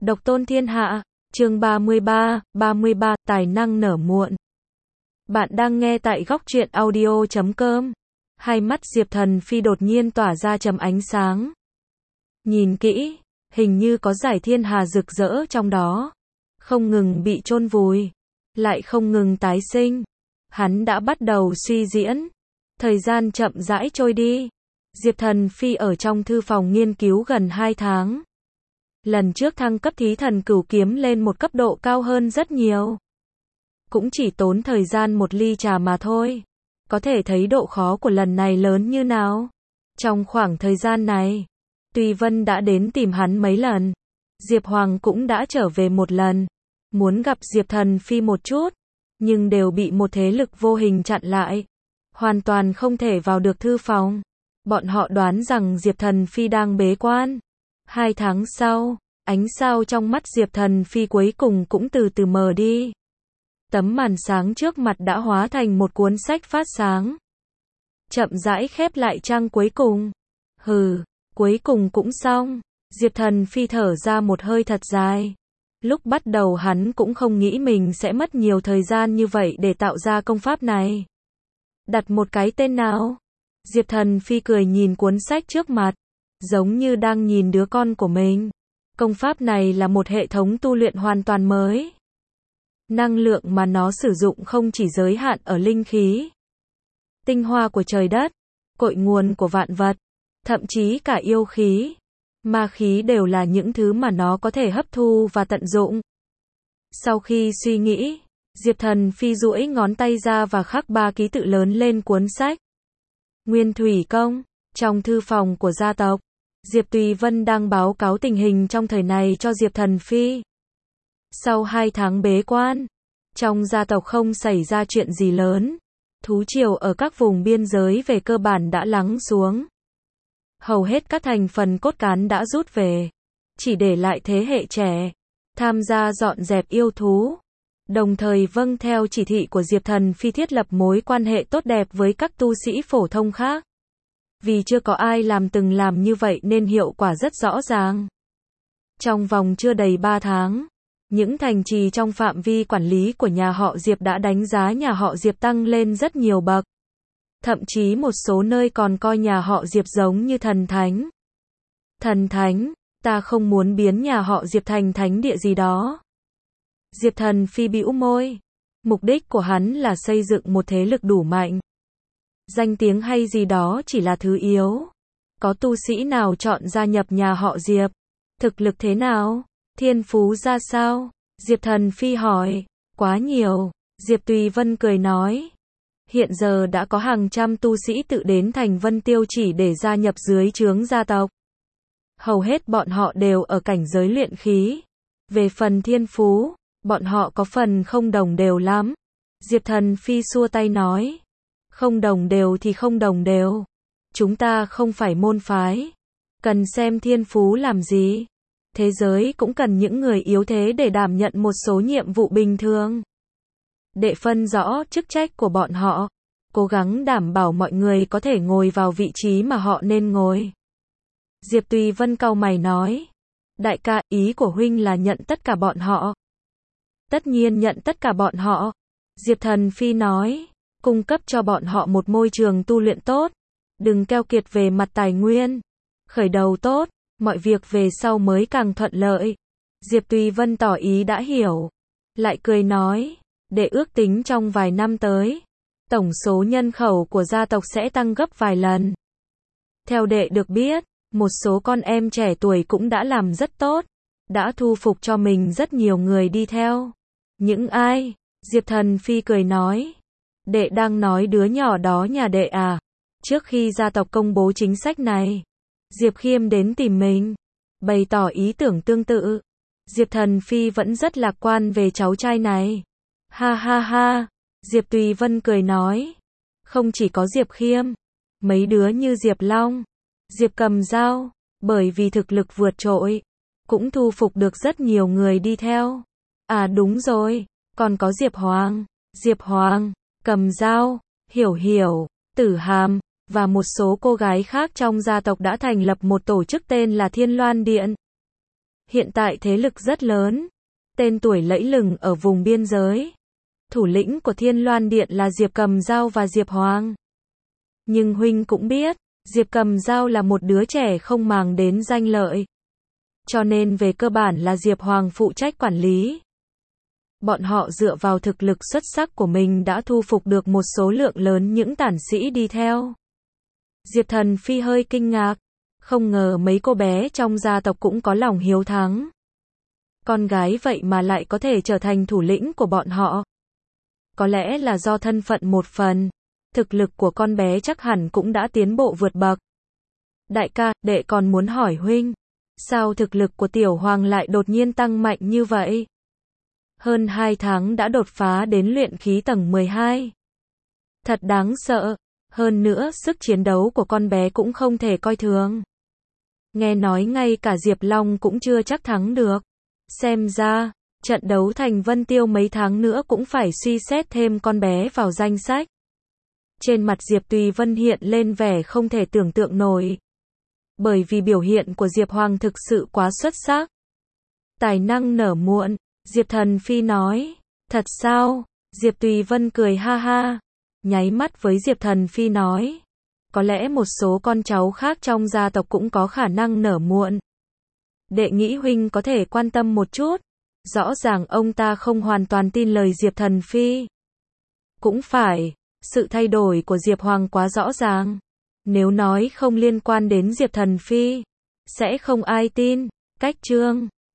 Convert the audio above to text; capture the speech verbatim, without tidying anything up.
Độc tôn thiên hạ, chương ba mươi ba, ba mươi ba, tài năng nở muộn. Bạn đang nghe tại góc truyện audio chấm com. Hai mắt Diệp Thần Phi đột nhiên tỏa ra chấm ánh sáng. Nhìn kỹ, hình như có dải thiên hà rực rỡ trong đó. Không ngừng bị chôn vùi, lại không ngừng tái sinh. Hắn đã bắt đầu suy diễn. Thời gian chậm rãi trôi đi. Diệp Thần Phi ở trong thư phòng nghiên cứu gần hai tháng. Lần trước thăng cấp thí thần cửu kiếm lên một cấp độ cao hơn rất nhiều. Cũng chỉ tốn thời gian một ly trà mà thôi. Có thể thấy độ khó của lần này lớn như nào. Trong khoảng thời gian này, Tùy Vân đã đến tìm hắn mấy lần. Diệp Hoàng cũng đã trở về một lần. Muốn gặp Diệp Thần Phi một chút, nhưng đều bị một thế lực vô hình chặn lại. Hoàn toàn không thể vào được thư phòng. Bọn họ đoán rằng Diệp Thần Phi đang bế quan. Hai tháng sau, ánh sao trong mắt Diệp Thần Phi cuối cùng cũng từ từ mờ đi. Tấm màn sáng trước mặt đã hóa thành một cuốn sách phát sáng. Chậm rãi khép lại trang cuối cùng. Hừ, cuối cùng cũng xong. Diệp Thần Phi thở ra một hơi thật dài. Lúc bắt đầu hắn cũng không nghĩ mình sẽ mất nhiều thời gian như vậy để tạo ra công pháp này. Đặt một cái tên nào? Diệp Thần Phi cười nhìn cuốn sách trước mặt, giống như đang nhìn đứa con của mình. Công pháp này là một hệ thống tu luyện hoàn toàn mới. Năng lượng mà nó sử dụng không chỉ giới hạn ở linh khí, tinh hoa của trời đất, cội nguồn của vạn vật, thậm chí cả yêu khí, ma khí đều là những thứ mà nó có thể hấp thu và tận dụng. Sau khi suy nghĩ, Diệp Thần Phi duỗi ngón tay ra và khắc ba ký tự lớn lên cuốn sách. Nguyên Thủy Công, trong thư phòng của gia tộc, Diệp Tùy Vân đang báo cáo tình hình trong thời này cho Diệp Thần Phi. Sau hai tháng bế quan, trong gia tộc không xảy ra chuyện gì lớn. Thú triều ở các vùng biên giới về cơ bản đã lắng xuống. Hầu hết các thành phần cốt cán đã rút về, chỉ để lại thế hệ trẻ, tham gia dọn dẹp yêu thú. Đồng thời vâng theo chỉ thị của Diệp Thần Phi thiết lập mối quan hệ tốt đẹp với các tu sĩ phổ thông khác. Vì chưa có ai làm từng làm như vậy nên hiệu quả rất rõ ràng. Trong vòng chưa đầy ba tháng, những thành trì trong phạm vi quản lý của nhà họ Diệp đã đánh giá nhà họ Diệp tăng lên rất nhiều bậc. Thậm chí một số nơi còn coi nhà họ Diệp giống như thần thánh. Thần thánh, ta không muốn biến nhà họ Diệp thành thánh địa gì đó. Diệp Thần Phi bĩu môi. Mục đích của hắn là xây dựng một thế lực đủ mạnh. Danh tiếng hay gì đó chỉ là thứ yếu. Có tu sĩ nào chọn gia nhập nhà họ Diệp? Thực lực thế nào? Thiên phú ra sao? Diệp Thần Phi hỏi. Quá nhiều. Diệp Tùy Vân cười nói. Hiện giờ đã có hàng trăm tu sĩ tự đến thành Vân Tiêu chỉ để gia nhập dưới trướng gia tộc. Hầu hết bọn họ đều ở cảnh giới luyện khí. Về phần thiên phú, bọn họ có phần không đồng đều lắm. Diệp Thần Phi xua tay nói. Không đồng đều thì không đồng đều. Chúng ta không phải môn phái. Cần xem thiên phú làm gì. Thế giới cũng cần những người yếu thế để đảm nhận một số nhiệm vụ bình thường. Để phân rõ chức trách của bọn họ. Cố gắng đảm bảo mọi người có thể ngồi vào vị trí mà họ nên ngồi. Diệp Tùy Vân cau mày nói. Đại ca, ý của huynh là nhận tất cả bọn họ. Tất nhiên nhận tất cả bọn họ. Diệp Thần Phi nói. Cung cấp cho bọn họ một môi trường tu luyện tốt. Đừng keo kiệt về mặt tài nguyên. Khởi đầu tốt, mọi việc về sau mới càng thuận lợi. Diệp Tùy Vân tỏ ý đã hiểu. Lại cười nói. Để ước tính trong vài năm tới, tổng số nhân khẩu của gia tộc sẽ tăng gấp vài lần. Theo đệ được biết, một số con em trẻ tuổi cũng đã làm rất tốt. Đã thu phục cho mình rất nhiều người đi theo. Những ai? Diệp Thần Phi cười nói. Đệ đang nói đứa nhỏ đó nhà đệ à? Trước khi gia tộc công bố chính sách này, Diệp Khiêm đến tìm mình, bày tỏ ý tưởng tương tự. Diệp Thần Phi vẫn rất lạc quan về cháu trai này. Ha ha ha, Diệp Tùy Vân cười nói. Không chỉ có Diệp Khiêm, mấy đứa như Diệp Long, Diệp Cầm Dao, bởi vì thực lực vượt trội, cũng thu phục được rất nhiều người đi theo. À đúng rồi, còn có Diệp Hoàng, Diệp Hoàng, Cầm Dao, Hiểu Hiểu, Tử Hàm, và một số cô gái khác trong gia tộc đã thành lập một tổ chức tên là Thiên Loan Điện. Hiện tại thế lực rất lớn, tên tuổi lẫy lừng ở vùng biên giới. Thủ lĩnh của Thiên Loan Điện là Diệp Cầm Dao và Diệp Hoàng. Nhưng huynh cũng biết, Diệp Cầm Dao là một đứa trẻ không màng đến danh lợi. Cho nên về cơ bản là Diệp Hoàng phụ trách quản lý. Bọn họ dựa vào thực lực xuất sắc của mình đã thu phục được một số lượng lớn những tản sĩ đi theo. Diệp Thần Phi hơi kinh ngạc, không ngờ mấy cô bé trong gia tộc cũng có lòng hiếu thắng. Con gái vậy mà lại có thể trở thành thủ lĩnh của bọn họ. Có lẽ là do thân phận một phần, thực lực của con bé chắc hẳn cũng đã tiến bộ vượt bậc. Đại ca, đệ còn muốn hỏi huynh, sao thực lực của Tiểu Hoàng lại đột nhiên tăng mạnh như vậy? Hơn hai tháng đã đột phá đến luyện khí tầng mười hai. Thật đáng sợ, hơn nữa sức chiến đấu của con bé cũng không thể coi thường. Nghe nói ngay cả Diệp Long cũng chưa chắc thắng được. Xem ra, trận đấu thành Vân Tiêu mấy tháng nữa cũng phải suy xét thêm con bé vào danh sách. Trên mặt Diệp Tùy Vân hiện lên vẻ không thể tưởng tượng nổi. Bởi vì biểu hiện của Diệp Hoàng thực sự quá xuất sắc. Tài năng nở muộn, Diệp Thần Phi nói. Thật sao? Diệp Tùy Vân cười ha ha, nháy mắt với Diệp Thần Phi nói. Có lẽ một số con cháu khác trong gia tộc cũng có khả năng nở muộn. Đệ nghĩ huynh có thể quan tâm một chút. Rõ ràng ông ta không hoàn toàn tin lời Diệp Thần Phi. Cũng phải, sự thay đổi của Diệp Hoàng quá rõ ràng. Nếu nói không liên quan đến Diệp Thần Phi, sẽ không ai tin. Cách chương